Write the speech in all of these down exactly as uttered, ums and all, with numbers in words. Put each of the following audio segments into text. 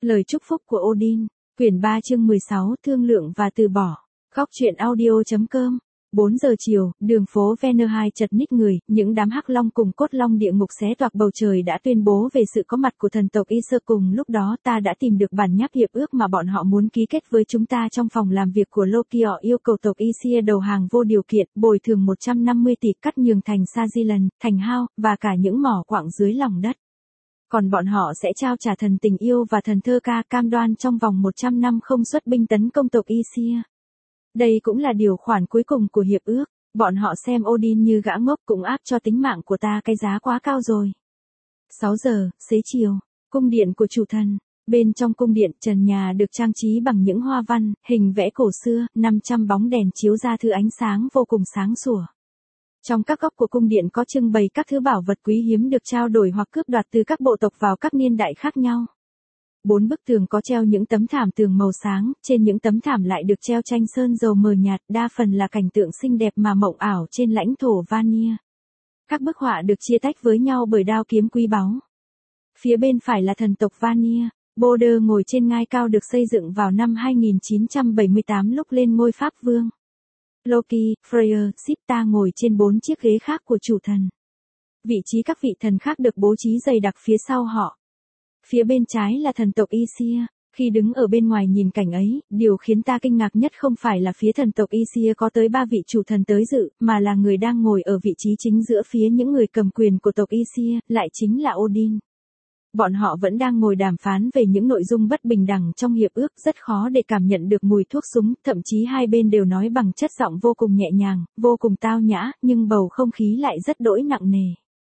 Lời chúc phúc của Odin, quyển ba chương mười sáu, thương lượng và từ bỏ. Góc truyện audio chấm com. bốn giờ chiều, đường phố Verneuil chật ních người, những đám hắc long cùng cốt long địa ngục xé toạc bầu trời đã tuyên bố về sự có mặt của thần tộc Aesir. Cùng lúc đó ta đã tìm được bản nháp hiệp ước mà bọn họ muốn ký kết với chúng ta trong phòng làm việc của Loki. Họ yêu cầu tộc Aesir đầu hàng vô điều kiện, bồi thường một trăm năm mươi tỷ cắt nhường thành Sagilan, thành Hao, và cả những mỏ quặng dưới lòng đất. Còn bọn họ sẽ trao trả thần tình yêu và thần thơ ca, cam đoan trong vòng một trăm năm không xuất binh tấn công tộc Aesir. Đây cũng là điều khoản cuối cùng của hiệp ước. Bọn họ xem Odin như gã ngốc, cũng áp cho tính mạng của ta cái giá quá cao rồi. sáu giờ, xế chiều, cung điện của chủ thần. Bên trong cung điện, trần nhà được trang trí bằng những hoa văn, hình vẽ cổ xưa, năm trăm bóng đèn chiếu ra thứ ánh sáng vô cùng sáng sủa. Trong các góc của cung điện có trưng bày các thứ bảo vật quý hiếm được trao đổi hoặc cướp đoạt từ các bộ tộc vào các niên đại khác nhau. Bốn bức tường có treo những tấm thảm tường màu sáng, trên những tấm thảm lại được treo tranh sơn dầu mờ nhạt, đa phần là cảnh tượng xinh đẹp mà mộng ảo trên lãnh thổ Vanir. Các bức họa được chia tách với nhau bởi đao kiếm quý báu. Phía bên phải là thần tộc Vanir, Balder ngồi trên ngai cao được xây dựng vào năm hai nghìn chín trăm bảy mươi tám lúc lên ngôi Pháp Vương. Loki, Freyr, Sif ta ngồi trên bốn chiếc ghế khác của chủ thần. Vị trí các vị thần khác được bố trí dày đặc phía sau họ. Phía bên trái là thần tộc Aesir. Khi đứng ở bên ngoài nhìn cảnh ấy, điều khiến ta kinh ngạc nhất không phải là phía thần tộc Aesir có tới ba vị chủ thần tới dự, mà là người đang ngồi ở vị trí chính giữa phía những người cầm quyền của tộc Aesir, lại chính là Odin. Bọn họ vẫn đang ngồi đàm phán về những nội dung bất bình đẳng trong hiệp ước, rất khó để cảm nhận được mùi thuốc súng, thậm chí hai bên đều nói bằng chất giọng vô cùng nhẹ nhàng, vô cùng tao nhã, nhưng bầu không khí lại rất đỗi nặng nề.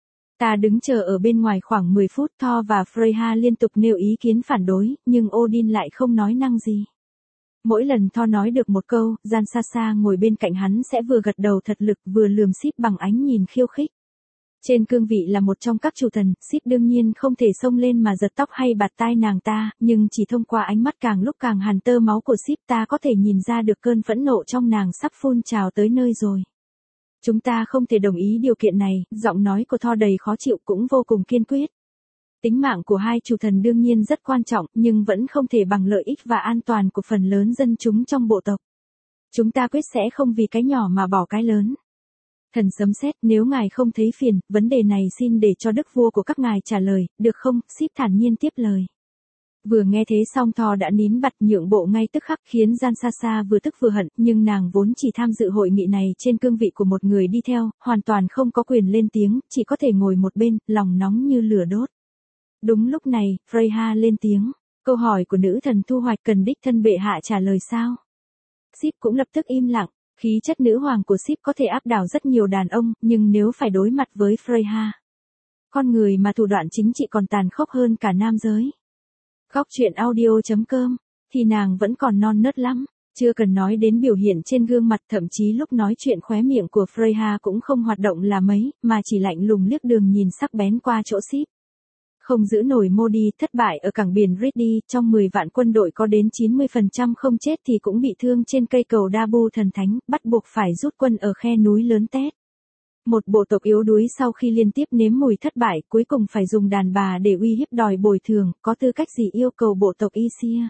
Ta đứng chờ ở bên ngoài khoảng mười phút, Thor và Freyja liên tục nêu ý kiến phản đối, nhưng Odin lại không nói năng gì. Mỗi lần Thor nói được một câu, Gian xa xa ngồi bên cạnh hắn sẽ vừa gật đầu thật lực vừa lườm Sif bằng ánh nhìn khiêu khích. Trên cương vị là một trong các chủ thần, Sif đương nhiên không thể xông lên mà giật tóc hay bạt tai nàng ta, nhưng chỉ thông qua ánh mắt càng lúc càng hằn tơ máu của Sif ta có thể nhìn ra được cơn phẫn nộ trong nàng sắp phun trào tới nơi rồi. Chúng ta không thể đồng ý điều kiện này, giọng nói của Thor đầy khó chịu cũng vô cùng kiên quyết. Tính mạng của hai chủ thần đương nhiên rất quan trọng, nhưng vẫn không thể bằng lợi ích và an toàn của phần lớn dân chúng trong bộ tộc. Chúng ta quyết sẽ không vì cái nhỏ mà bỏ cái lớn. Thần sấm sét, nếu ngài không thấy phiền, vấn đề này xin để cho đức vua của các ngài trả lời, được không? Sif thản nhiên tiếp lời. Vừa nghe thế xong Thor đã nín bặt nhượng bộ ngay tức khắc, khiến Gian xa xa vừa tức vừa hận, nhưng nàng vốn chỉ tham dự hội nghị này trên cương vị của một người đi theo, hoàn toàn không có quyền lên tiếng, chỉ có thể ngồi một bên, lòng nóng như lửa đốt. Đúng lúc này, Freyja lên tiếng, câu hỏi của nữ thần thu hoạch cần đích thân bệ hạ trả lời sao? Sif cũng lập tức im lặng, khí chất nữ hoàng của Sif có thể áp đảo rất nhiều đàn ông, nhưng nếu phải đối mặt với Freyja, con người mà thủ đoạn chính trị còn tàn khốc hơn cả nam giới. Góc truyện audio chấm com, thì nàng vẫn còn non nớt lắm, chưa cần nói đến biểu hiện trên gương mặt, thậm chí lúc nói chuyện khóe miệng của Freyja cũng không hoạt động là mấy, mà chỉ lạnh lùng liếc đường nhìn sắc bén qua chỗ Sif. Không giữ nổi Modi, thất bại ở cảng biển Ridley, trong mười vạn quân đội có đến chín mươi phần trăm không chết thì cũng bị thương trên cây cầu Dabu thần thánh, bắt buộc phải rút quân ở khe núi lớn Tét. Một bộ tộc yếu đuối sau khi liên tiếp nếm mùi thất bại, cuối cùng phải dùng đàn bà để uy hiếp đòi bồi thường, có tư cách gì yêu cầu bộ tộc Aesir.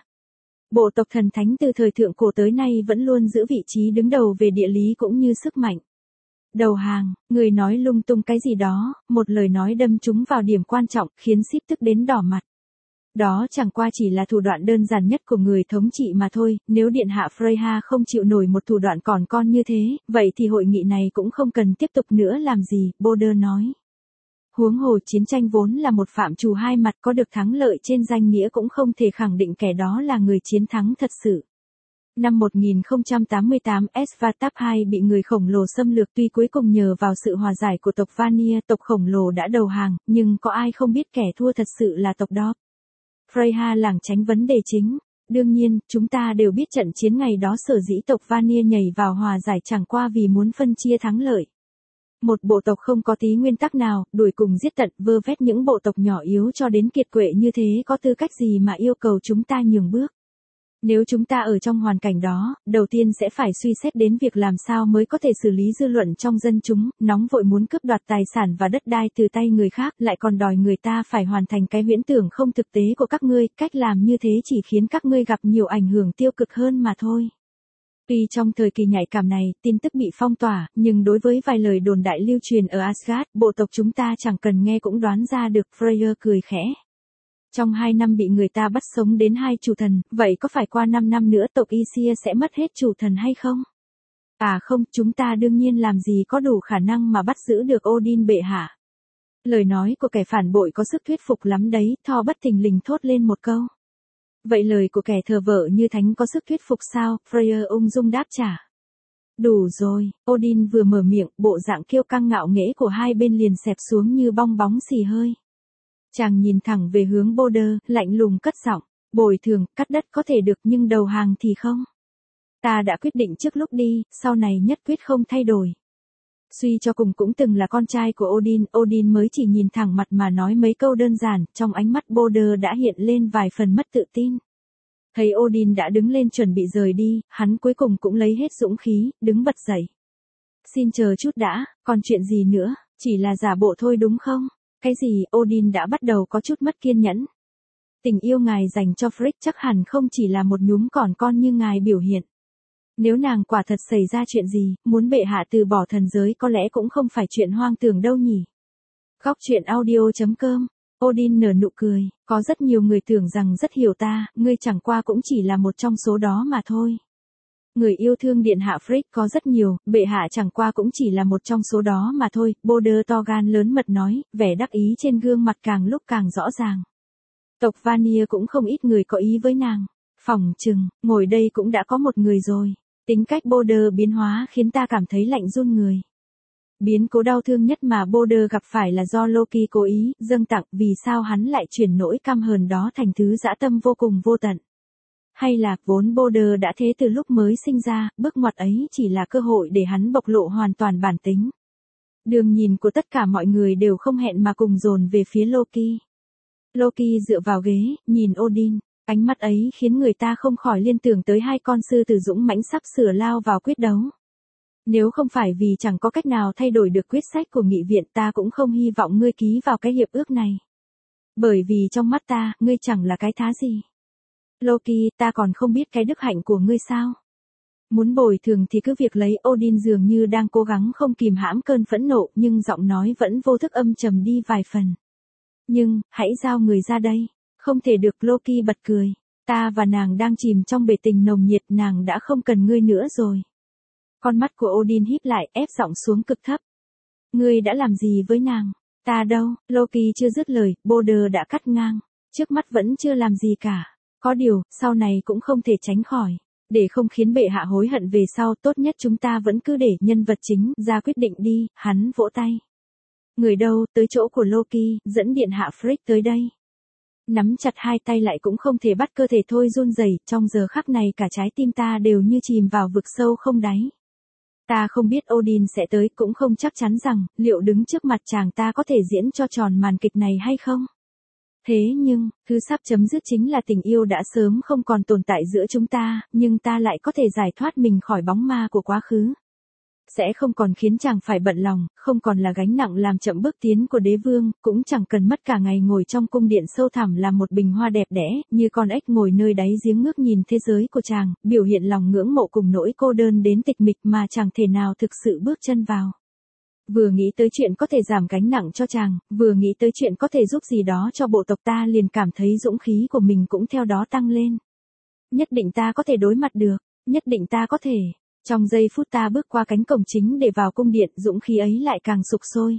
Bộ tộc thần thánh từ thời thượng cổ tới nay vẫn luôn giữ vị trí đứng đầu về địa lý cũng như sức mạnh. Đầu hàng, người nói lung tung cái gì đó, một lời nói đâm trúng vào điểm quan trọng, khiến Sif tức đến đỏ mặt. Đó chẳng qua chỉ là thủ đoạn đơn giản nhất của người thống trị mà thôi, nếu điện hạ Freyja không chịu nổi một thủ đoạn còn con như thế, vậy thì hội nghị này cũng không cần tiếp tục nữa làm gì, Balder nói. Huống hồ chiến tranh vốn là một phạm trù hai mặt, có được thắng lợi trên danh nghĩa cũng không thể khẳng định kẻ đó là người chiến thắng thật sự. Năm một nghìn không trăm tám mươi tám, Svatap hai bị người khổng lồ xâm lược, tuy cuối cùng nhờ vào sự hòa giải của tộc Vanir, tộc khổng lồ đã đầu hàng, nhưng có ai không biết kẻ thua thật sự là tộc đó. Freyja lảng tránh vấn đề chính. Đương nhiên, chúng ta đều biết trận chiến ngày đó sở dĩ tộc Vanir nhảy vào hòa giải chẳng qua vì muốn phân chia thắng lợi. Một bộ tộc không có tí nguyên tắc nào, đuổi cùng giết tận, vơ vét những bộ tộc nhỏ yếu cho đến kiệt quệ như thế có tư cách gì mà yêu cầu chúng ta nhường bước. Nếu chúng ta ở trong hoàn cảnh đó, đầu tiên sẽ phải suy xét đến việc làm sao mới có thể xử lý dư luận trong dân chúng, nóng vội muốn cướp đoạt tài sản và đất đai từ tay người khác, lại còn đòi người ta phải hoàn thành cái huyễn tưởng không thực tế của các ngươi, cách làm như thế chỉ khiến các ngươi gặp nhiều ảnh hưởng tiêu cực hơn mà thôi. Tuy trong thời kỳ nhạy cảm này, tin tức bị phong tỏa, nhưng đối với vài lời đồn đại lưu truyền ở Asgard, bộ tộc chúng ta chẳng cần nghe cũng đoán ra được, Freyr cười khẽ. Trong hai năm bị người ta bắt sống đến hai chủ thần, vậy có phải qua năm năm nữa tộc Aesir sẽ mất hết chủ thần hay không? À không, chúng ta đương nhiên làm gì có đủ khả năng mà bắt giữ được Odin bệ hạ. Lời nói của kẻ phản bội có sức thuyết phục lắm đấy, Thor bất thình lình thốt lên một câu. Vậy lời của kẻ thờ vợ như thánh có sức thuyết phục sao? Freyr ung dung đáp trả. Đủ rồi, Odin vừa mở miệng, bộ dạng kiêu căng ngạo nghễ của hai bên liền xẹp xuống như bong bóng xì hơi. Chàng nhìn thẳng về hướng Border, lạnh lùng cất giọng, bồi thường, cắt đất có thể được nhưng đầu hàng thì không. Ta đã quyết định trước lúc đi, sau này nhất quyết không thay đổi. Suy cho cùng cũng từng là con trai của Odin, Odin mới chỉ nhìn thẳng mặt mà nói mấy câu đơn giản, trong ánh mắt Border đã hiện lên vài phần mất tự tin. Thấy Odin đã đứng lên chuẩn bị rời đi, hắn cuối cùng cũng lấy hết dũng khí, đứng bật dậy. Xin chờ chút đã, còn chuyện gì nữa, chỉ là giả bộ thôi đúng không? Cái gì? Odin đã bắt đầu có chút mất kiên nhẫn. Tình yêu ngài dành cho Frigg chắc hẳn không chỉ là một nhúm cỏn con như ngài biểu hiện. Nếu nàng quả thật xảy ra chuyện gì, muốn bệ hạ từ bỏ thần giới có lẽ cũng không phải chuyện hoang tưởng đâu nhỉ. Góc truyện audio chấm com, Odin nở nụ cười, có rất nhiều người tưởng rằng rất hiểu ta, ngươi chẳng qua cũng chỉ là một trong số đó mà thôi. Người yêu thương điện hạ Frigg có rất nhiều, bệ hạ chẳng qua cũng chỉ là một trong số đó mà thôi, Border to gan lớn mật nói, vẻ đắc ý trên gương mặt càng lúc càng rõ ràng. Tộc Vanir cũng không ít người có ý với nàng. Phỏng chừng, ngồi đây cũng đã có một người rồi. Tính cách Border biến hóa khiến ta cảm thấy lạnh run người. Biến cố đau thương nhất mà Border gặp phải là do Loki cố ý, dâng tặng, vì sao hắn lại chuyển nỗi căm hờn đó thành thứ dã tâm vô cùng vô tận. Hay là, vốn Border đã thế từ lúc mới sinh ra, bước ngoặt ấy chỉ là cơ hội để hắn bộc lộ hoàn toàn bản tính. Đường nhìn của tất cả mọi người đều không hẹn mà cùng dồn về phía Loki. Loki dựa vào ghế, nhìn Odin, ánh mắt ấy khiến người ta không khỏi liên tưởng tới hai con sư tử dũng mãnh sắp sửa lao vào quyết đấu. Nếu không phải vì chẳng có cách nào thay đổi được quyết sách của nghị viện ta cũng không hy vọng ngươi ký vào cái hiệp ước này. Bởi vì trong mắt ta, ngươi chẳng là cái thá gì. Loki, ta còn không biết cái đức hạnh của ngươi sao? Muốn bồi thường thì cứ việc lấy. Odin dường như đang cố gắng không kìm hãm cơn phẫn nộ nhưng giọng nói vẫn vô thức âm trầm đi vài phần. Nhưng, hãy giao người ra đây. Không thể được. Loki bật cười. Ta và nàng đang chìm trong bể tình nồng nhiệt, nàng đã không cần ngươi nữa rồi. Con mắt của Odin híp lại, ép giọng xuống cực thấp. Ngươi đã làm gì với nàng? Ta đâu? Loki chưa dứt lời, Border đã cắt ngang. Trước mắt vẫn chưa làm gì cả. Có điều, sau này cũng không thể tránh khỏi. Để không khiến bệ hạ hối hận về sau, tốt nhất chúng ta vẫn cứ để nhân vật chính ra quyết định đi. Hắn vỗ tay. Người đâu? Tới chỗ của Loki, dẫn điện hạ Frigg tới đây. Nắm chặt hai tay lại cũng không thể bắt cơ thể thôi run rẩy. Trong giờ khắc này cả trái tim ta đều như chìm vào vực sâu không đáy. Ta không biết Odin sẽ tới, cũng không chắc chắn rằng, liệu đứng trước mặt chàng ta có thể diễn cho tròn màn kịch này hay không. Thế nhưng, thứ sắp chấm dứt chính là tình yêu đã sớm không còn tồn tại giữa chúng ta, nhưng ta lại có thể giải thoát mình khỏi bóng ma của quá khứ. Sẽ không còn khiến chàng phải bận lòng, không còn là gánh nặng làm chậm bước tiến của đế vương, cũng chẳng cần mất cả ngày ngồi trong cung điện sâu thẳm làm một bình hoa đẹp đẽ, như con ếch ngồi nơi đáy giếng ngước nhìn thế giới của chàng, biểu hiện lòng ngưỡng mộ cùng nỗi cô đơn đến tịch mịch mà chẳng thể nào thực sự bước chân vào. Vừa nghĩ tới chuyện có thể giảm gánh nặng cho chàng, vừa nghĩ tới chuyện có thể giúp gì đó cho bộ tộc ta liền cảm thấy dũng khí của mình cũng theo đó tăng lên. Nhất định ta có thể đối mặt được, nhất định ta có thể. Trong giây phút ta bước qua cánh cổng chính để vào cung điện, dũng khí ấy lại càng sục sôi.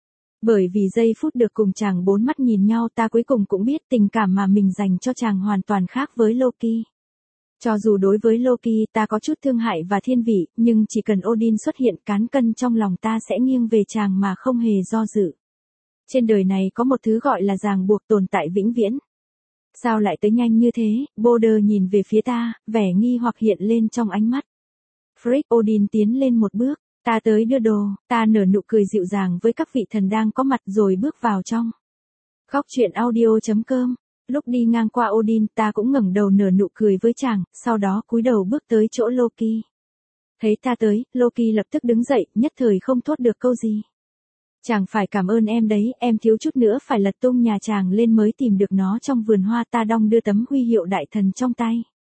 Bởi vì giây phút được cùng chàng bốn mắt nhìn nhau ta cuối cùng cũng biết tình cảm mà mình dành cho chàng hoàn toàn khác với Loki. Cho dù đối với Loki ta có chút thương hại và thiên vị, nhưng chỉ cần Odin xuất hiện cán cân trong lòng ta sẽ nghiêng về chàng mà không hề do dự. Trên đời này có một thứ gọi là ràng buộc tồn tại vĩnh viễn. Sao lại tới nhanh như thế? Border nhìn về phía ta, vẻ nghi hoặc hiện lên trong ánh mắt. Frigg, Odin tiến lên một bước, ta tới đưa đồ, ta nở nụ cười dịu dàng với các vị thần đang có mặt rồi bước vào trong. Góc truyện audio chấm com Lúc đi ngang qua Odin, ta cũng ngẩng đầu nở nụ cười với chàng, sau đó cúi đầu bước tới chỗ Loki. Thấy ta tới, Loki lập tức đứng dậy, nhất thời không thốt được câu gì. Chàng phải cảm ơn em đấy, em thiếu chút nữa phải lật tung nhà chàng lên mới tìm được nó trong vườn hoa. Ta đong đưa tấm huy hiệu đại thần trong tay.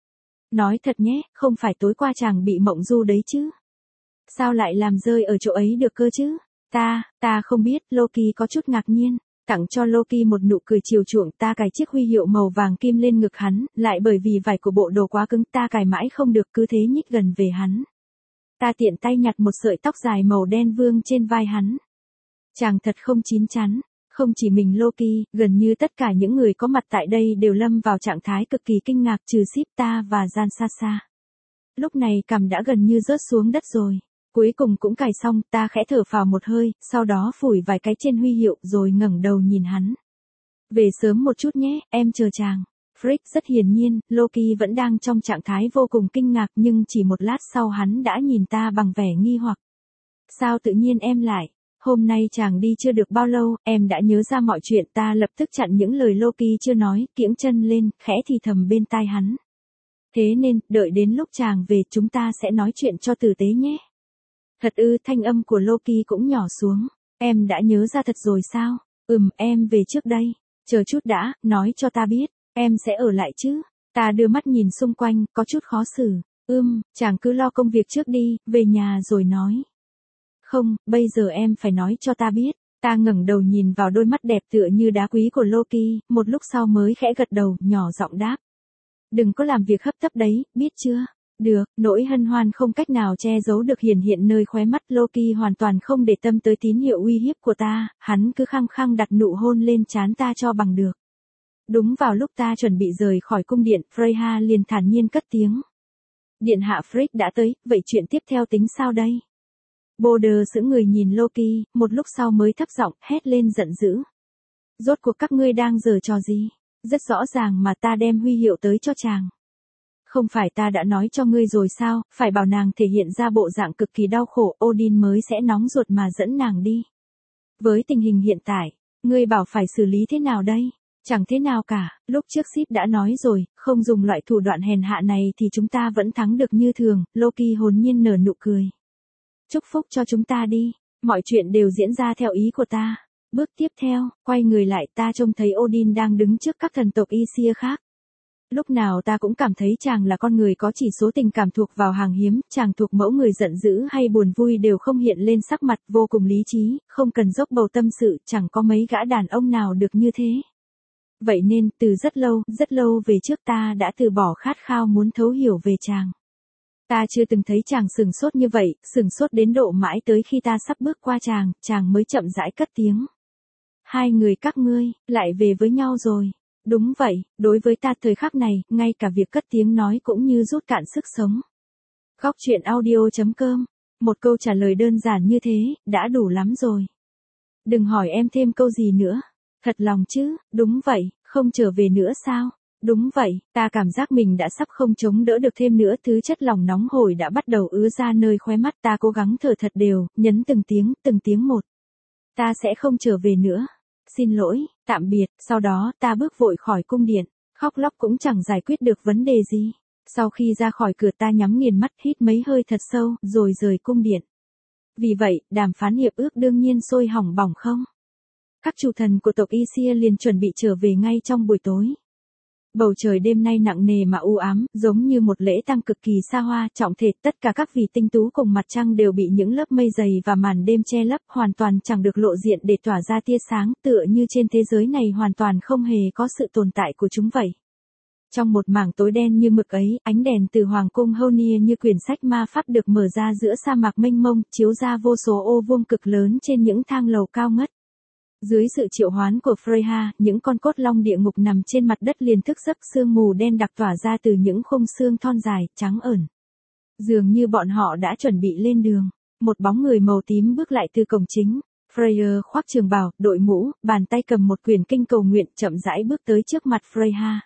Nói thật nhé, không phải tối qua chàng bị mộng du đấy chứ? Sao lại làm rơi ở chỗ ấy được cơ chứ? Ta, ta không biết, Loki có chút ngạc nhiên. Tặng cho Loki một nụ cười chiều chuộng, ta cài chiếc huy hiệu màu vàng kim lên ngực hắn, lại bởi vì vải của bộ đồ quá cứng ta cài mãi không được, cứ thế nhích gần về hắn. Ta tiện tay nhặt một sợi tóc dài màu đen vương trên vai hắn. Chàng thật không chín chắn, không chỉ mình Loki, gần như tất cả những người có mặt tại đây đều lâm vào trạng thái cực kỳ kinh ngạc trừ Sip ta và Jan Sasa. Lúc này cằm đã gần như rớt xuống đất rồi. Cuối cùng cũng cài xong, ta khẽ thở phào một hơi, sau đó phủi vài cái trên huy hiệu rồi ngẩng đầu nhìn hắn. Về sớm một chút nhé, em chờ chàng. Frick rất hiển nhiên, Loki vẫn đang trong trạng thái vô cùng kinh ngạc nhưng chỉ một lát sau hắn đã nhìn ta bằng vẻ nghi hoặc. Sao tự nhiên em lại? Hôm nay chàng đi chưa được bao lâu, em đã nhớ ra mọi chuyện. Ta lập tức chặn những lời Loki chưa nói, kiễng chân lên, khẽ thì thầm bên tai hắn. Thế nên, đợi đến lúc chàng về chúng ta sẽ nói chuyện cho tử tế nhé. Thật ư, thanh âm của Loki cũng nhỏ xuống. Em đã nhớ ra thật rồi sao? Ừm, em về trước đây. Chờ chút đã, nói cho ta biết, em sẽ ở lại chứ? Ta đưa mắt nhìn xung quanh, có chút khó xử. Ừm, chàng cứ lo công việc trước đi, về nhà rồi nói. Không, bây giờ em phải nói cho ta biết. Ta ngẩng đầu nhìn vào đôi mắt đẹp tựa như đá quý của Loki, một lúc sau mới khẽ gật đầu, nhỏ giọng đáp. Đừng có làm việc hấp tấp đấy, biết chưa? Được, nỗi hân hoan không cách nào che giấu được hiển hiện nơi khóe mắt. Loki hoàn toàn không để tâm tới tín hiệu uy hiếp của ta, hắn cứ khăng khăng đặt nụ hôn lên trán ta cho bằng được. Đúng vào lúc ta chuẩn bị rời khỏi cung điện, Freya liền thản nhiên cất tiếng. Điện hạ Frick đã tới, vậy chuyện tiếp theo tính sao đây? Boulder sững người nhìn Loki, một lúc sau mới thấp giọng hét lên giận dữ. Rốt cuộc các ngươi đang giở trò gì? Rất rõ ràng mà ta đem huy hiệu tới cho chàng. Không phải ta đã nói cho ngươi rồi sao, phải bảo nàng thể hiện ra bộ dạng cực kỳ đau khổ, Odin mới sẽ nóng ruột mà dẫn nàng đi. Với tình hình hiện tại, ngươi bảo phải xử lý thế nào đây? Chẳng thế nào cả, lúc trước Sip đã nói rồi, không dùng loại thủ đoạn hèn hạ này thì chúng ta vẫn thắng được như thường. Loki hồn nhiên nở nụ cười. Chúc phúc cho chúng ta đi, mọi chuyện đều diễn ra theo ý của ta. Bước tiếp theo, quay người lại ta trông thấy Odin đang đứng trước các thần tộc Aesir khác. Lúc nào ta cũng cảm thấy chàng là con người có chỉ số tình cảm thuộc vào hàng hiếm, chàng thuộc mẫu người giận dữ hay buồn vui đều không hiện lên sắc mặt, vô cùng lý trí, không cần dốc bầu tâm sự, chẳng có mấy gã đàn ông nào được như thế. Vậy nên, từ rất lâu, rất lâu về trước ta đã từ bỏ khát khao muốn thấu hiểu về chàng. Ta chưa từng thấy chàng sừng sốt như vậy, sừng sốt đến độ mãi tới khi ta sắp bước qua chàng, chàng mới chậm rãi cất tiếng. Hai người các ngươi, lại về với nhau rồi. Đúng vậy, đối với ta thời khắc này, ngay cả việc cất tiếng nói cũng như rút cạn sức sống. Góc truyện audio chấm com. Một câu trả lời đơn giản như thế, đã đủ lắm rồi. Đừng hỏi em thêm câu gì nữa. Thật lòng chứ, đúng vậy, không trở về nữa sao? Đúng vậy, ta cảm giác mình đã sắp không chống đỡ được thêm nữa, thứ chất lòng nóng hổi đã bắt đầu ứa ra nơi khóe mắt. Ta cố gắng thở thật đều, nhấn từng tiếng, từng tiếng một. Ta sẽ không trở về nữa. Xin lỗi, tạm biệt, sau đó ta bước vội khỏi cung điện, khóc lóc cũng chẳng giải quyết được vấn đề gì. Sau khi ra khỏi cửa ta nhắm nghiền mắt hít mấy hơi thật sâu, rồi rời cung điện. Vì vậy, đàm phán hiệp ước đương nhiên sôi hỏng bỏng không? Các chủ thần của tộc Aesir liền chuẩn bị trở về ngay trong buổi tối. Bầu trời đêm nay nặng nề mà u ám, giống như một lễ tang cực kỳ xa hoa, trọng thể, tất cả các vị tinh tú cùng mặt trăng đều bị những lớp mây dày và màn đêm che lấp, hoàn toàn chẳng được lộ diện để tỏa ra tia sáng, tựa như trên thế giới này hoàn toàn không hề có sự tồn tại của chúng vậy. Trong một mảng tối đen như mực ấy, ánh đèn từ hoàng cung Honir như quyển sách ma pháp được mở ra giữa sa mạc mênh mông, chiếu ra vô số ô vuông cực lớn trên những thang lầu cao ngất. Dưới sự triệu hoán của Freya, những con cốt long địa ngục nằm trên mặt đất liền thức giấc, sương mù đen đặc tỏa ra từ những khung xương thon dài, trắng ẩn. Dường như bọn họ đã chuẩn bị lên đường. Một bóng người màu tím bước lại từ cổng chính. Freyr khoác trường bào, đội mũ, bàn tay cầm một quyển kinh cầu nguyện, chậm rãi bước tới trước mặt Freya.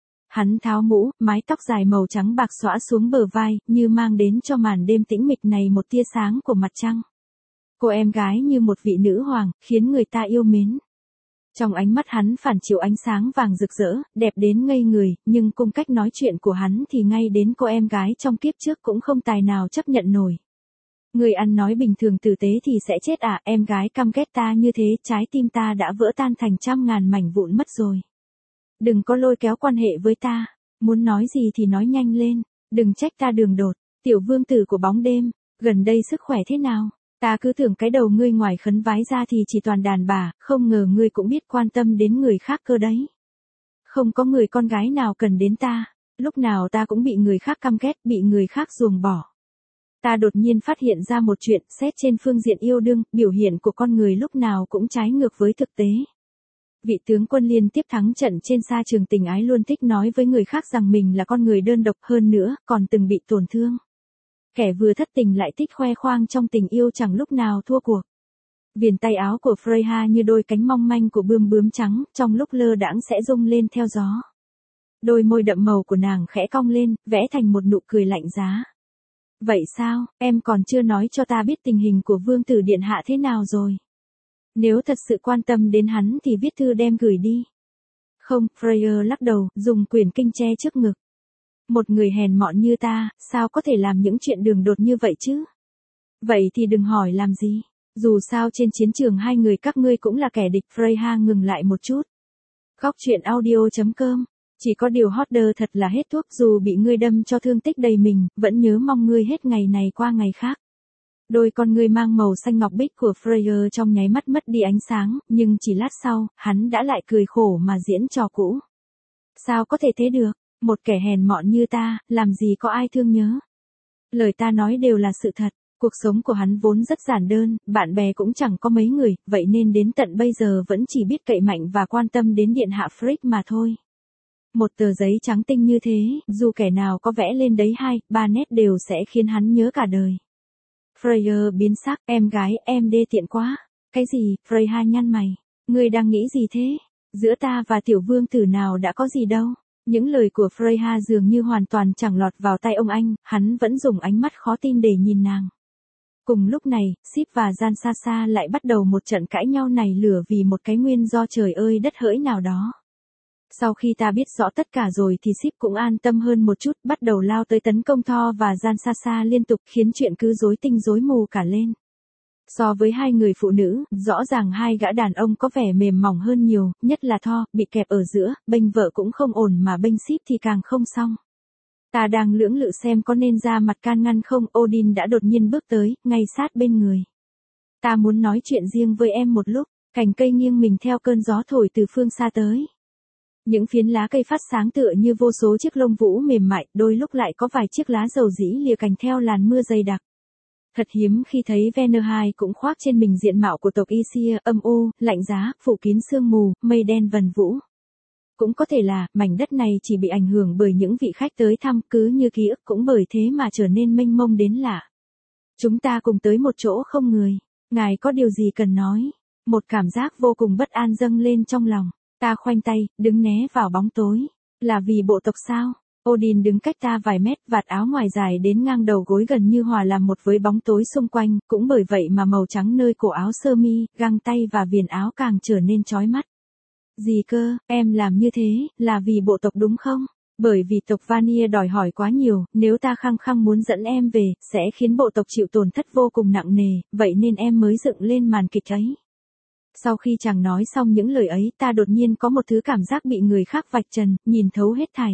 Hắn tháo mũ, mái tóc dài màu trắng bạc xõa xuống bờ vai, như mang đến cho màn đêm tĩnh mịch này một tia sáng của mặt trăng. Cô em gái như một vị nữ hoàng, khiến người ta yêu mến. Trong ánh mắt hắn phản chiếu ánh sáng vàng rực rỡ, đẹp đến ngây người, nhưng cung cách nói chuyện của hắn thì ngay đến cô em gái trong kiếp trước cũng không tài nào chấp nhận nổi. Người ăn nói bình thường tử tế thì sẽ chết à, em gái căm ghét ta như thế, trái tim ta đã vỡ tan thành trăm ngàn mảnh vụn mất rồi. Đừng có lôi kéo quan hệ với ta, muốn nói gì thì nói nhanh lên, đừng trách ta đường đột, tiểu vương tử của bóng đêm, gần đây sức khỏe thế nào? Ta cứ tưởng cái đầu ngươi ngoài khấn vái ra thì chỉ toàn đàn bà, không ngờ ngươi cũng biết quan tâm đến người khác cơ đấy. Không có người con gái nào cần đến ta, lúc nào ta cũng bị người khác căm ghét, bị người khác ruồng bỏ. Ta đột nhiên phát hiện ra một chuyện, xét trên phương diện yêu đương, biểu hiện của con người lúc nào cũng trái ngược với thực tế. Vị tướng quân liên tiếp thắng trận trên sa trường tình ái luôn thích nói với người khác rằng mình là con người đơn độc, hơn nữa, còn từng bị tổn thương. Kẻ vừa thất tình lại thích khoe khoang trong tình yêu chẳng lúc nào thua cuộc. Viền tay áo của Freya như đôi cánh mong manh của bươm bướm trắng, trong lúc lơ đãng sẽ rung lên theo gió. Đôi môi đậm màu của nàng khẽ cong lên, vẽ thành một nụ cười lạnh giá. Vậy sao, em còn chưa nói cho ta biết tình hình của vương tử điện hạ thế nào rồi? Nếu thật sự quan tâm đến hắn thì viết thư đem gửi đi. Không, Freya lắc đầu, dùng quyển kinh che trước ngực. Một người hèn mọn như ta, sao có thể làm những chuyện đường đột như vậy chứ? Vậy thì đừng hỏi làm gì. Dù sao trên chiến trường hai người các ngươi cũng là kẻ địch. Freya ngừng lại một chút. Góc chuyện audio chấm com. Chỉ có điều Hodder thật là hết thuốc, dù bị ngươi đâm cho thương tích đầy mình, vẫn nhớ mong ngươi hết ngày này qua ngày khác. Đôi con ngươi mang màu xanh ngọc bích của Freya trong nháy mắt mất đi ánh sáng, nhưng chỉ lát sau, hắn đã lại cười khổ mà diễn trò cũ. Sao có thể thế được? Một kẻ hèn mọn như ta, làm gì có ai thương nhớ. Lời ta nói đều là sự thật, cuộc sống của hắn vốn rất giản đơn, bạn bè cũng chẳng có mấy người, vậy nên đến tận bây giờ vẫn chỉ biết cậy mạnh và quan tâm đến điện hạ Frick mà thôi. Một tờ giấy trắng tinh như thế, dù kẻ nào có vẽ lên đấy hai, ba nét đều sẽ khiến hắn nhớ cả đời. Freya biến sắc, em gái, em đê tiện quá. Cái gì, Freya nhăn mày, ngươi đang nghĩ gì thế? Giữa ta và tiểu vương tử nào đã có gì đâu. Những lời của Freya dường như hoàn toàn chẳng lọt vào tai ông anh, hắn vẫn dùng ánh mắt khó tin để nhìn nàng. Cùng lúc này, Sip và Jan Sasa lại bắt đầu một trận cãi nhau nảy lửa vì một cái nguyên do trời ơi đất hỡi nào đó. Sau khi ta biết rõ tất cả rồi thì Sip cũng an tâm hơn một chút, bắt đầu lao tới tấn công Thor và Jan Sasa liên tục, khiến chuyện cứ rối tinh rối mù cả lên. So với hai người phụ nữ, rõ ràng hai gã đàn ông có vẻ mềm mỏng hơn nhiều, nhất là Thor, bị kẹp ở giữa, bênh vợ cũng không ổn mà bênh Sip thì càng không xong. Ta đang lưỡng lự xem có nên ra mặt can ngăn không, Odin đã đột nhiên bước tới, ngay sát bên người. Ta muốn nói chuyện riêng với em một lúc, cành cây nghiêng mình theo cơn gió thổi từ phương xa tới. Những phiến lá cây phát sáng tựa như vô số chiếc lông vũ mềm mại, đôi lúc lại có vài chiếc lá dầu dĩ lìa cành theo làn mưa dày đặc. Thật hiếm khi thấy Venerhai cũng khoác trên mình diện mạo của tộc Isia, âm u, lạnh giá, phủ kín sương mù, mây đen vần vũ. Cũng có thể là, mảnh đất này chỉ bị ảnh hưởng bởi những vị khách tới thăm, cứ như ký ức cũng bởi thế mà trở nên mênh mông đến lạ. Chúng ta cùng tới một chỗ không người. Ngài có điều gì cần nói? Một cảm giác vô cùng bất an dâng lên trong lòng. Ta khoanh tay, đứng né vào bóng tối. Là vì bộ tộc sao? Odin đứng cách ta vài mét, vạt áo ngoài dài đến ngang đầu gối gần như hòa làm một với bóng tối xung quanh, cũng bởi vậy mà màu trắng nơi cổ áo sơ mi, găng tay và viền áo càng trở nên chói mắt. Gì cơ, em làm như thế, là vì bộ tộc đúng không? Bởi vì tộc Vanir đòi hỏi quá nhiều, nếu ta khăng khăng muốn dẫn em về, sẽ khiến bộ tộc chịu tổn thất vô cùng nặng nề, vậy nên em mới dựng lên màn kịch ấy. Sau khi chàng nói xong những lời ấy, ta đột nhiên có một thứ cảm giác bị người khác vạch trần, nhìn thấu hết thảy.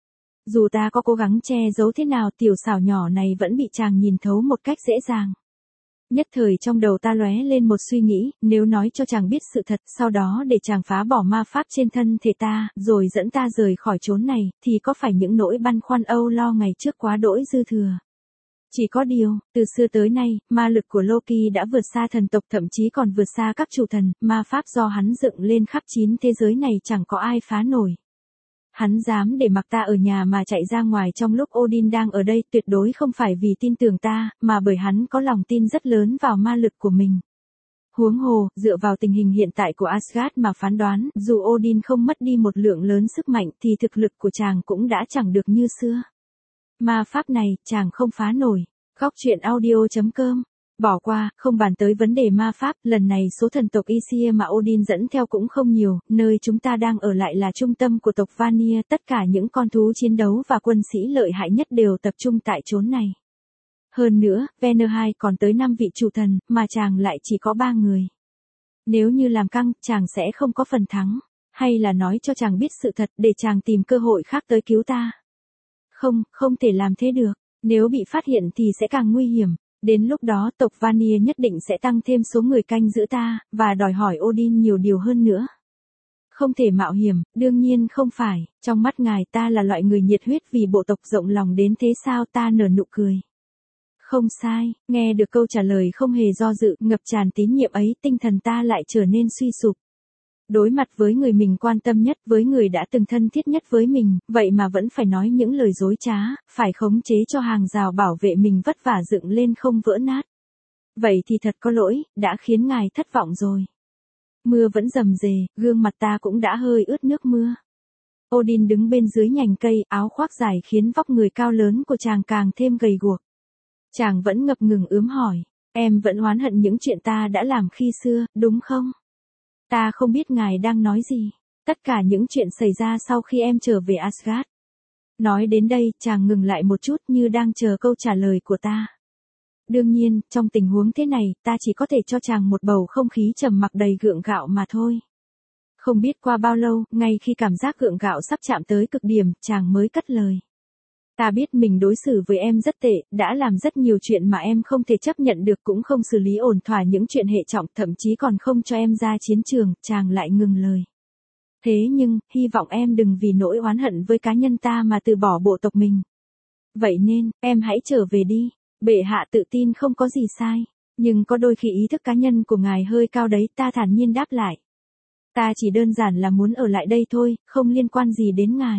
Dù ta có cố gắng che giấu thế nào, tiểu xảo nhỏ này vẫn bị chàng nhìn thấu một cách dễ dàng. Nhất thời trong đầu ta lóe lên một suy nghĩ, nếu nói cho chàng biết sự thật, sau đó để chàng phá bỏ ma pháp trên thân thể ta, rồi dẫn ta rời khỏi chốn này, thì có phải những nỗi băn khoăn âu lo ngày trước quá đỗi dư thừa. Chỉ có điều, từ xưa tới nay, ma lực của Loki đã vượt xa thần tộc, thậm chí còn vượt xa các chủ thần, ma pháp do hắn dựng lên khắp chín thế giới này chẳng có ai phá nổi. Hắn dám để mặc ta ở nhà mà chạy ra ngoài trong lúc Odin đang ở đây, tuyệt đối không phải vì tin tưởng ta, mà bởi hắn có lòng tin rất lớn vào ma lực của mình. Huống hồ, dựa vào tình hình hiện tại của Asgard mà phán đoán, dù Odin không mất đi một lượng lớn sức mạnh thì thực lực của chàng cũng đã chẳng được như xưa. Ma pháp này, chàng không phá nổi. Góc chuyện audio chấm com Bỏ qua, không bàn tới vấn đề ma pháp, lần này số thần tộc Isia mà Odin dẫn theo cũng không nhiều, nơi chúng ta đang ở lại là trung tâm của tộc Vanir, tất cả những con thú chiến đấu và quân sĩ lợi hại nhất đều tập trung tại chốn này. Hơn nữa, Vanir hai còn tới năm vị chủ thần, mà chàng lại chỉ có ba người. Nếu như làm căng, chàng sẽ không có phần thắng, hay là nói cho chàng biết sự thật để chàng tìm cơ hội khác tới cứu ta. Không, không thể làm thế được, nếu bị phát hiện thì sẽ càng nguy hiểm. Đến lúc đó tộc Vanir nhất định sẽ tăng thêm số người canh giữ ta, và đòi hỏi Odin nhiều điều hơn nữa. Không thể mạo hiểm, đương nhiên không phải, trong mắt ngài ta là loại người nhiệt huyết vì bộ tộc rộng lòng đến thế sao, ta nở nụ cười. Không sai, nghe được câu trả lời không hề do dự, ngập tràn tín nhiệm ấy, tinh thần ta lại trở nên suy sụp. Đối mặt với người mình quan tâm nhất, với người đã từng thân thiết nhất với mình, vậy mà vẫn phải nói những lời dối trá, phải khống chế cho hàng rào bảo vệ mình vất vả dựng lên không vỡ nát. Vậy thì thật có lỗi, đã khiến ngài thất vọng rồi. Mưa vẫn rầm rề, gương mặt ta cũng đã hơi ướt nước mưa. Odin đứng bên dưới nhành cây, áo khoác dài khiến vóc người cao lớn của chàng càng thêm gầy guộc. Chàng vẫn ngập ngừng ướm hỏi, em vẫn oán hận những chuyện ta đã làm khi xưa, đúng không? Ta không biết ngài đang nói gì. Tất cả những chuyện xảy ra sau khi em trở về Asgard. Nói đến đây, chàng ngừng lại một chút như đang chờ câu trả lời của ta. Đương nhiên, trong tình huống thế này, ta chỉ có thể cho chàng một bầu không khí trầm mặc đầy gượng gạo mà thôi. Không biết qua bao lâu, ngay khi cảm giác gượng gạo sắp chạm tới cực điểm, chàng mới cất lời. Ta biết mình đối xử với em rất tệ, đã làm rất nhiều chuyện mà em không thể chấp nhận được, cũng không xử lý ổn thỏa những chuyện hệ trọng, thậm chí còn không cho em ra chiến trường, chàng lại ngừng lời. Thế nhưng, hy vọng em đừng vì nỗi oán hận với cá nhân ta mà từ bỏ bộ tộc mình. Vậy nên, em hãy trở về đi. Bệ hạ tự tin không có gì sai, nhưng có đôi khi ý thức cá nhân của ngài hơi cao đấy, ta thản nhiên đáp lại. Ta chỉ đơn giản là muốn ở lại đây thôi, không liên quan gì đến ngài.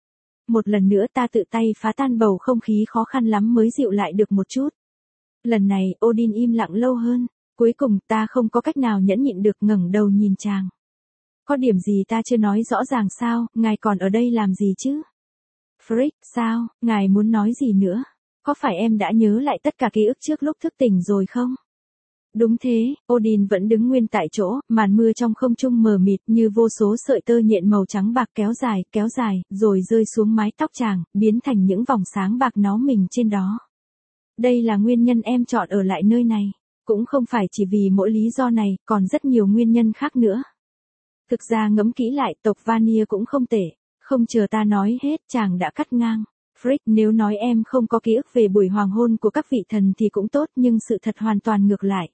Một lần nữa ta tự tay phá tan bầu không khí khó khăn lắm mới dịu lại được một chút. Lần này, Odin im lặng lâu hơn, cuối cùng ta không có cách nào nhẫn nhịn được, ngẩng đầu nhìn chàng. Có điểm gì ta chưa nói rõ ràng sao, ngài còn ở đây làm gì chứ? Frick, sao, ngài muốn nói gì nữa? Có phải em đã nhớ lại tất cả ký ức trước lúc thức tỉnh rồi không? Đúng thế, Odin vẫn đứng nguyên tại chỗ, màn mưa trong không trung mờ mịt như vô số sợi tơ nhện màu trắng bạc kéo dài, kéo dài, rồi rơi xuống mái tóc chàng, biến thành những vòng sáng bạc nó mình trên đó. Đây là nguyên nhân em chọn ở lại nơi này, cũng không phải chỉ vì mỗi lý do này, còn rất nhiều nguyên nhân khác nữa. Thực ra ngẫm kỹ lại, tộc Vanir cũng không tệ, không chờ ta nói hết, chàng đã cắt ngang. Frick, nếu nói em không có ký ức về buổi hoàng hôn của các vị thần thì cũng tốt, nhưng sự thật hoàn toàn ngược lại.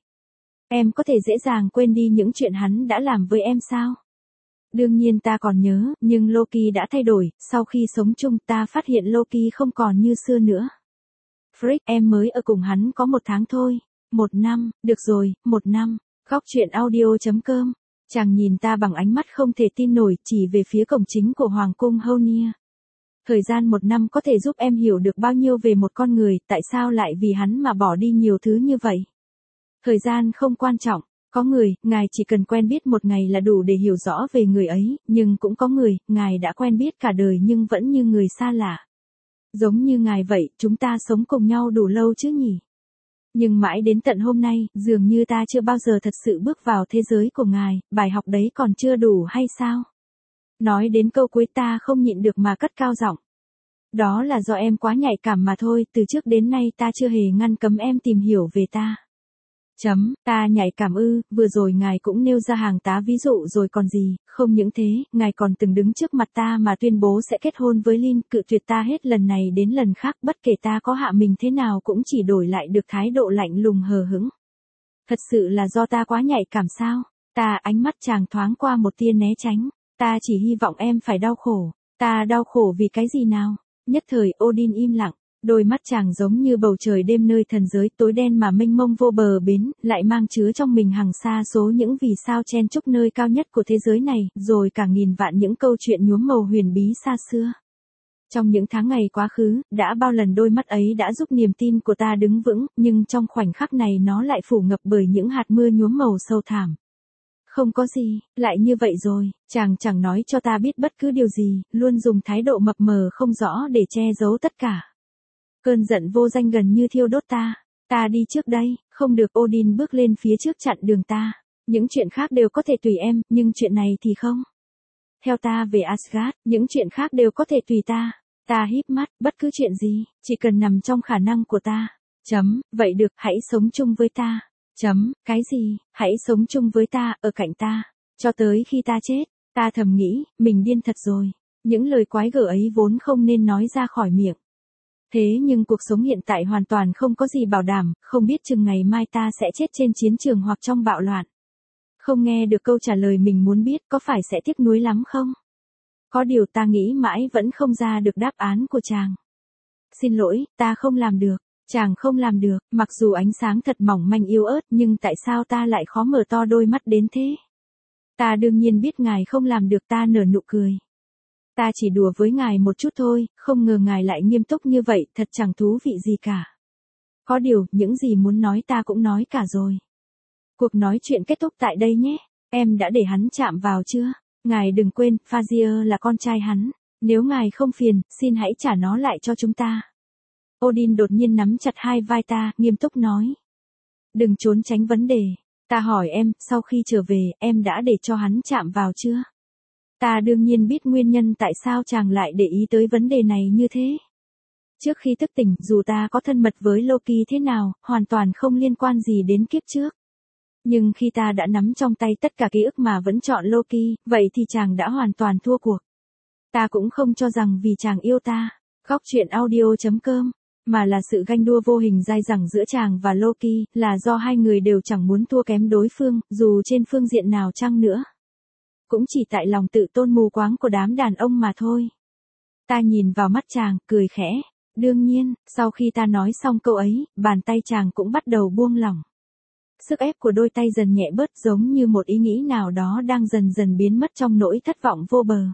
Em có thể dễ dàng quên đi những chuyện hắn đã làm với em sao? Đương nhiên ta còn nhớ, nhưng Loki đã thay đổi, sau khi sống chung ta phát hiện Loki không còn như xưa nữa. Frick, em mới ở cùng hắn có một tháng thôi. Một năm, được rồi, một năm. Góc truyện audio chấm com. Chàng nhìn ta bằng ánh mắt không thể tin nổi, chỉ về phía cổng chính của Hoàng cung Honir. Thời gian một năm có thể giúp em hiểu được bao nhiêu về một con người, tại sao lại vì hắn mà bỏ đi nhiều thứ như vậy? Thời gian không quan trọng, có người, ngài chỉ cần quen biết một ngày là đủ để hiểu rõ về người ấy, nhưng cũng có người, ngài đã quen biết cả đời nhưng vẫn như người xa lạ. Giống như ngài vậy, chúng ta sống cùng nhau đủ lâu chứ nhỉ? Nhưng mãi đến tận hôm nay, dường như ta chưa bao giờ thật sự bước vào thế giới của ngài, bài học đấy còn chưa đủ hay sao? Nói đến câu cuối ta không nhịn được mà cất cao giọng. Đó là do em quá nhạy cảm mà thôi, từ trước đến nay ta chưa hề ngăn cấm em tìm hiểu về ta. Chấm, ta nhạy cảm ư, vừa rồi ngài cũng nêu ra hàng tá ví dụ rồi còn gì, không những thế, ngài còn từng đứng trước mặt ta mà tuyên bố sẽ kết hôn với Lin, cự tuyệt ta hết lần này đến lần khác, bất kể ta có hạ mình thế nào cũng chỉ đổi lại được thái độ lạnh lùng hờ hững. Thật sự là do ta quá nhạy cảm sao? Ta, ánh mắt chàng thoáng qua một tia né tránh. Ta chỉ hy vọng em phải đau khổ. Ta đau khổ vì cái gì nào? Nhất thời Odin im lặng, đôi mắt chàng giống như bầu trời đêm nơi thần giới tối đen mà mênh mông vô bờ bến, lại mang chứa trong mình hàng xa số những vì sao chen chúc nơi cao nhất của thế giới này, rồi cả nghìn vạn những câu chuyện nhuốm màu huyền bí xa xưa. Trong những tháng ngày quá khứ, đã bao lần đôi mắt ấy đã giúp niềm tin của ta đứng vững, nhưng trong khoảnh khắc này nó lại phủ ngập bởi những hạt mưa nhuốm màu sâu thẳm. Không có gì, lại như vậy rồi, chàng chẳng nói cho ta biết bất cứ điều gì, luôn dùng thái độ mập mờ không rõ để che giấu tất cả. Cơn giận vô danh gần như thiêu đốt ta, ta đi trước đây, không Không được, Odin bước lên phía trước chặn đường ta. Những chuyện khác đều có thể tùy em, nhưng chuyện này thì không. Theo ta về Asgard, những chuyện khác đều có thể tùy ta. Ta híp mắt, bất cứ chuyện gì, chỉ cần nằm trong khả năng của ta. Chấm, vậy được, hãy sống chung với ta. Chấm, cái gì, hãy sống chung với ta, ở cạnh ta. Cho tới khi ta chết, ta thầm nghĩ, mình điên thật rồi. Những lời quái gở ấy vốn không nên nói ra khỏi miệng. Thế nhưng cuộc sống hiện tại hoàn toàn không có gì bảo đảm, không biết chừng ngày mai ta sẽ chết trên chiến trường hoặc trong bạo loạn. Không nghe được câu trả lời mình muốn biết có phải sẽ tiếc nuối lắm không? Có điều ta nghĩ mãi vẫn không ra được đáp án của chàng. Xin lỗi, ta không làm được. Chàng không làm được, mặc dù ánh sáng thật mỏng manh yếu ớt nhưng tại sao ta lại khó mở to đôi mắt đến thế? Ta đương nhiên biết ngài không làm được, ta nở nụ cười. Ta chỉ đùa với ngài một chút thôi, không ngờ ngài lại nghiêm túc như vậy, thật chẳng thú vị gì cả. Có điều, những gì muốn nói ta cũng nói cả rồi. Cuộc nói chuyện kết thúc tại đây nhé, em đã để hắn chạm vào chưa? Ngài đừng quên, Fazir là con trai hắn. Nếu ngài không phiền, xin hãy trả nó lại cho chúng ta. Odin đột nhiên nắm chặt hai vai ta, nghiêm túc nói. Đừng trốn tránh vấn đề. Ta hỏi em, sau khi trở về, em đã để cho hắn chạm vào chưa? Ta đương nhiên biết nguyên nhân tại sao chàng lại để ý tới vấn đề này như thế. Trước khi thức tỉnh, dù ta có thân mật với Loki thế nào, hoàn toàn không liên quan gì đến kiếp trước. Nhưng khi ta đã nắm trong tay tất cả ký ức mà vẫn chọn Loki, vậy thì chàng đã hoàn toàn thua cuộc. Ta cũng không cho rằng vì chàng yêu ta, góc truyện audio chấm com, mà là sự ganh đua vô hình dai dẳng giữa chàng và Loki, là do hai người đều chẳng muốn thua kém đối phương, dù trên phương diện nào chăng nữa. Cũng chỉ tại lòng tự tôn mù quáng của đám đàn ông mà thôi. Ta nhìn vào mắt chàng, cười khẽ. Đương nhiên, sau khi ta nói xong câu ấy, bàn tay chàng cũng bắt đầu buông lỏng. Sức ép của đôi tay dần nhẹ bớt, giống như một ý nghĩ nào đó đang dần dần biến mất trong nỗi thất vọng vô bờ.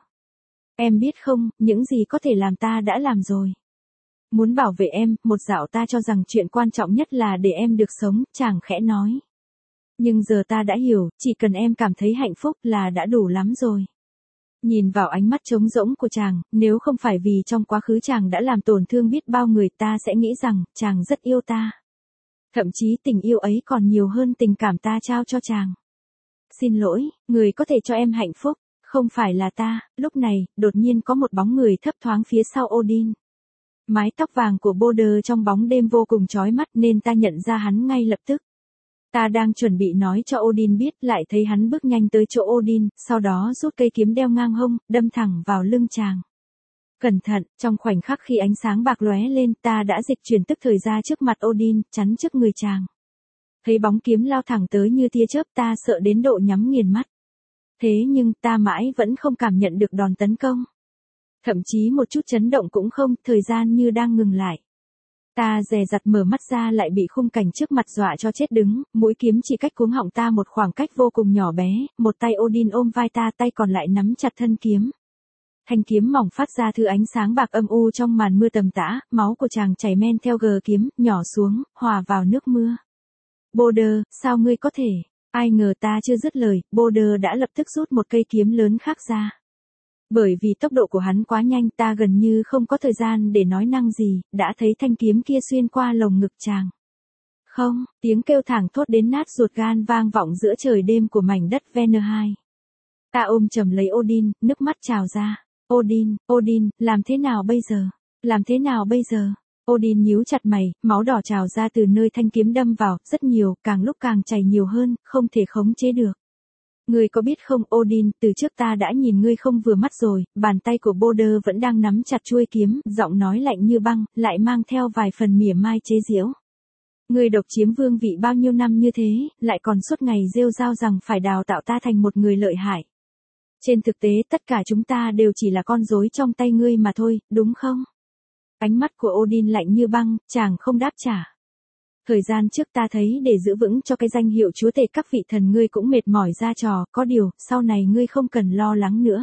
Em biết không, những gì có thể làm ta đã làm rồi. Muốn bảo vệ em, một dạo ta cho rằng chuyện quan trọng nhất là để em được sống, chàng khẽ nói. Nhưng giờ ta đã hiểu, chỉ cần em cảm thấy hạnh phúc là đã đủ lắm rồi. Nhìn vào ánh mắt trống rỗng của chàng, nếu không phải vì trong quá khứ chàng đã làm tổn thương biết bao người, ta sẽ nghĩ rằng, chàng rất yêu ta. Thậm chí tình yêu ấy còn nhiều hơn tình cảm ta trao cho chàng. Xin lỗi, người có thể cho em hạnh phúc, không phải là ta. Lúc này, đột nhiên có một bóng người thấp thoáng phía sau Odin. Mái tóc vàng của Border trong bóng đêm vô cùng chói mắt nên ta nhận ra hắn ngay lập tức. Ta đang chuẩn bị nói cho Odin biết, lại thấy hắn bước nhanh tới chỗ Odin, sau đó rút cây kiếm đeo ngang hông, đâm thẳng vào lưng chàng. Cẩn thận, trong khoảnh khắc khi ánh sáng bạc lóe lên, ta đã dịch chuyển tức thời ra trước mặt Odin, chắn trước người chàng. Thấy bóng kiếm lao thẳng tới như tia chớp, ta sợ đến độ nhắm nghiền mắt. Thế nhưng, ta mãi vẫn không cảm nhận được đòn tấn công. Thậm chí một chút chấn động cũng không, thời gian như đang ngừng lại. Ta dè dặt mở mắt ra lại bị khung cảnh trước mặt dọa cho chết đứng, mũi kiếm chỉ cách cuống họng ta một khoảng cách vô cùng nhỏ bé, một tay Odin ôm vai ta, tay còn lại nắm chặt thân kiếm. Thanh kiếm mỏng phát ra thứ ánh sáng bạc âm u trong màn mưa tầm tã, máu của chàng chảy men theo gờ kiếm, nhỏ xuống, hòa vào nước mưa. Border, sao ngươi có thể? Ai ngờ ta chưa dứt lời, Border đã lập tức rút một cây kiếm lớn khác ra. Bởi vì tốc độ của hắn quá nhanh, ta gần như không có thời gian để nói năng gì, đã thấy thanh kiếm kia xuyên qua lồng ngực chàng. Không, tiếng kêu thảng thốt đến nát ruột gan vang vọng giữa trời đêm của mảnh đất Vanaheim. Ta ôm chầm lấy Odin, nước mắt trào ra. Odin, Odin, làm thế nào bây giờ? Làm thế nào bây giờ? Odin nhíu chặt mày, máu đỏ trào ra từ nơi thanh kiếm đâm vào, rất nhiều, càng lúc càng chảy nhiều hơn, không thể khống chế được. Ngươi có biết không Odin, từ trước ta đã nhìn ngươi không vừa mắt rồi, bàn tay của Border vẫn đang nắm chặt chuôi kiếm, giọng nói lạnh như băng, lại mang theo vài phần mỉa mai chế giễu. Ngươi độc chiếm vương vị bao nhiêu năm như thế, lại còn suốt ngày rêu rao rằng phải đào tạo ta thành một người lợi hại. Trên thực tế tất cả chúng ta đều chỉ là con rối trong tay ngươi mà thôi, đúng không? Ánh mắt của Odin lạnh như băng, chàng không đáp trả. Thời gian trước ta thấy để giữ vững cho cái danh hiệu chúa tể các vị thần ngươi cũng mệt mỏi ra trò, có điều, sau này ngươi không cần lo lắng nữa.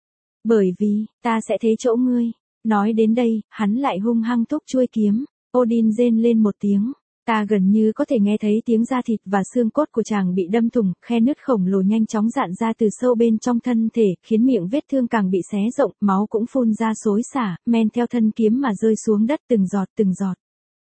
Bởi vì, ta sẽ thế chỗ ngươi. Nói đến đây, hắn lại hung hăng thúc chuôi kiếm. Odin rên lên một tiếng. Ta gần như có thể nghe thấy tiếng da thịt và xương cốt của chàng bị đâm thủng, khe nứt khổng lồ nhanh chóng dạn ra từ sâu bên trong thân thể, khiến miệng vết thương càng bị xé rộng, máu cũng phun ra xối xả, men theo thân kiếm mà rơi xuống đất từng giọt từng giọt.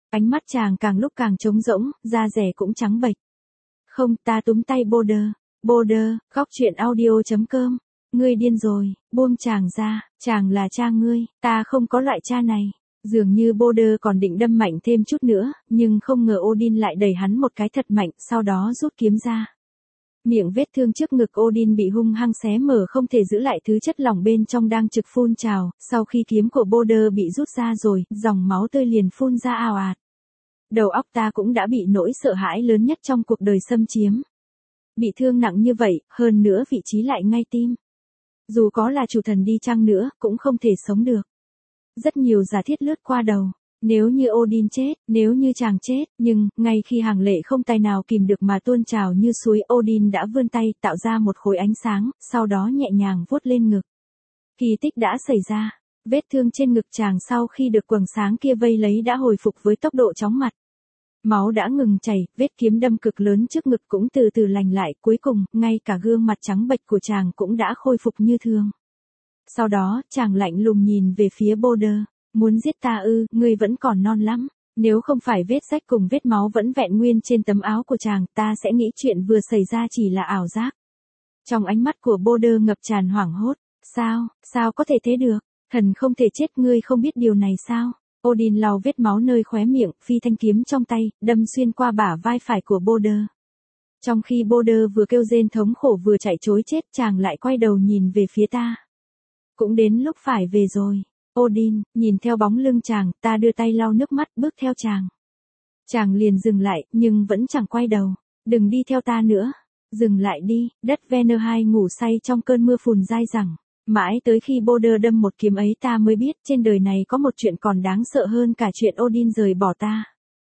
Ánh mắt chàng càng lúc càng trống rỗng, da dẻ cũng trắng bệch. Không, ta túm tay Border. Border, góc truyện audio.com. Ngươi điên rồi, buông chàng ra, chàng là cha ngươi, ta không có loại cha này. Dường như Border còn định đâm mạnh thêm chút nữa, nhưng không ngờ Odin lại đẩy hắn một cái thật mạnh, sau đó rút kiếm ra. Miệng vết thương trước ngực Odin bị hung hăng xé mở, không thể giữ lại thứ chất lỏng bên trong đang trực phun trào, sau khi kiếm của Border bị rút ra rồi, dòng máu tươi liền phun ra ào ạt. Đầu óc ta cũng đã bị nỗi sợ hãi lớn nhất trong cuộc đời xâm chiếm. Bị thương nặng như vậy, hơn nữa vị trí lại ngay tim. Dù có là chủ thần đi chăng nữa, cũng không thể sống được. Rất nhiều giả thiết lướt qua đầu. Nếu như Odin chết, nếu như chàng chết, nhưng, ngay khi hàng lệ không tài nào kìm được mà tuôn trào như suối, Odin đã vươn tay, tạo ra một khối ánh sáng, sau đó nhẹ nhàng vuốt lên ngực. Kỳ tích đã xảy ra. Vết thương trên ngực chàng sau khi được quầng sáng kia vây lấy đã hồi phục với tốc độ chóng mặt. Máu đã ngừng chảy, vết kiếm đâm cực lớn trước ngực cũng từ từ lành lại, cuối cùng, ngay cả gương mặt trắng bệch của chàng cũng đã khôi phục như thường. Sau đó, chàng lạnh lùng nhìn về phía Border. Muốn giết ta ư, ngươi vẫn còn non lắm. Nếu không phải vết rách cùng vết máu vẫn vẹn nguyên trên tấm áo của chàng, ta sẽ nghĩ chuyện vừa xảy ra chỉ là ảo giác. Trong ánh mắt của Border ngập tràn hoảng hốt. Sao, sao có thể thế được? Thần không thể chết, ngươi không biết điều này sao? Odin lau vết máu nơi khóe miệng, phi thanh kiếm trong tay, đâm xuyên qua bả vai phải của Border. Trong khi Border vừa kêu rên thống khổ vừa chạy trối chết, chàng lại quay đầu nhìn về phía ta. Cũng đến lúc phải về rồi. Odin, nhìn theo bóng lưng chàng, ta đưa tay lau nước mắt, bước theo chàng. Chàng liền dừng lại, nhưng vẫn chẳng quay đầu. Đừng đi theo ta nữa. Dừng lại đi, đất Vayner ngủ say trong cơn mưa phùn dai dẳng. Mãi tới khi Border đâm một kiếm ấy ta mới biết trên đời này có một chuyện còn đáng sợ hơn cả chuyện Odin rời bỏ ta.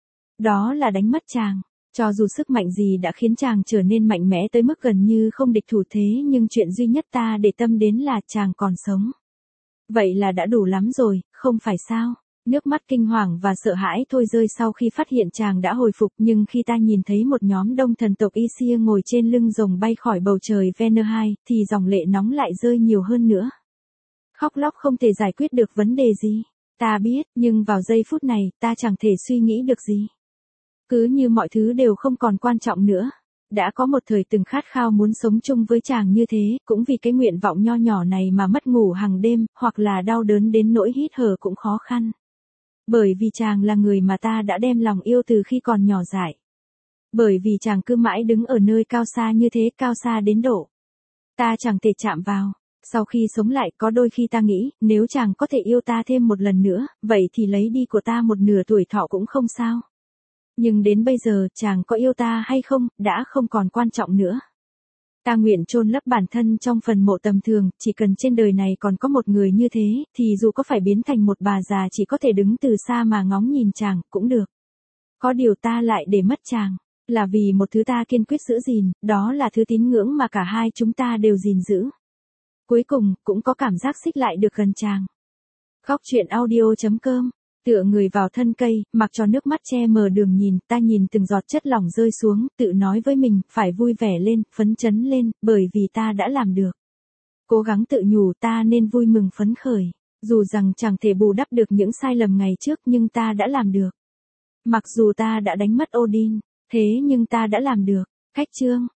Đó là đánh mất chàng. Cho dù sức mạnh gì đã khiến chàng trở nên mạnh mẽ tới mức gần như không địch thủ thế, nhưng chuyện duy nhất ta để tâm đến là chàng còn sống. Vậy là đã đủ lắm rồi, không phải sao? Nước mắt kinh hoàng và sợ hãi thôi rơi sau khi phát hiện chàng đã hồi phục, nhưng khi ta nhìn thấy một nhóm đông thần tộc Aesir ngồi trên lưng rồng bay khỏi bầu trời Vayner, thì dòng lệ nóng lại rơi nhiều hơn nữa. Khóc lóc không thể giải quyết được vấn đề gì. Ta biết, nhưng vào giây phút này, ta chẳng thể suy nghĩ được gì. Cứ như mọi thứ đều không còn quan trọng nữa. Đã có một thời từng khát khao muốn sống chung với chàng như thế, cũng vì cái nguyện vọng nho nhỏ này mà mất ngủ hàng đêm, hoặc là đau đớn đến nỗi hít thở cũng khó khăn. Bởi vì chàng là người mà ta đã đem lòng yêu từ khi còn nhỏ dại. Bởi vì chàng cứ mãi đứng ở nơi cao xa như thế, cao xa đến độ ta chẳng thể chạm vào. Sau khi sống lại, có đôi khi ta nghĩ, nếu chàng có thể yêu ta thêm một lần nữa, vậy thì lấy đi của ta một nửa tuổi thọ cũng không sao. Nhưng đến bây giờ, chàng có yêu ta hay không, đã không còn quan trọng nữa. Ta nguyện chôn lấp bản thân trong phần mộ tầm thường, chỉ cần trên đời này còn có một người như thế, thì dù có phải biến thành một bà già chỉ có thể đứng từ xa mà ngóng nhìn chàng, cũng được. Có điều ta lại để mất chàng, là vì một thứ ta kiên quyết giữ gìn, đó là thứ tín ngưỡng mà cả hai chúng ta đều gìn giữ. Cuối cùng, cũng có cảm giác xích lại được gần chàng. Góc truyện audio.com. Tựa người vào thân cây, mặc cho nước mắt che mờ đường nhìn, ta nhìn từng giọt chất lỏng rơi xuống, tự nói với mình, phải vui vẻ lên, phấn chấn lên, bởi vì ta đã làm được. Cố gắng tự nhủ ta nên vui mừng phấn khởi. Dù rằng chẳng thể bù đắp được những sai lầm ngày trước, nhưng ta đã làm được. Mặc dù ta đã đánh mất Odin, thế nhưng ta đã làm được. Khách chương.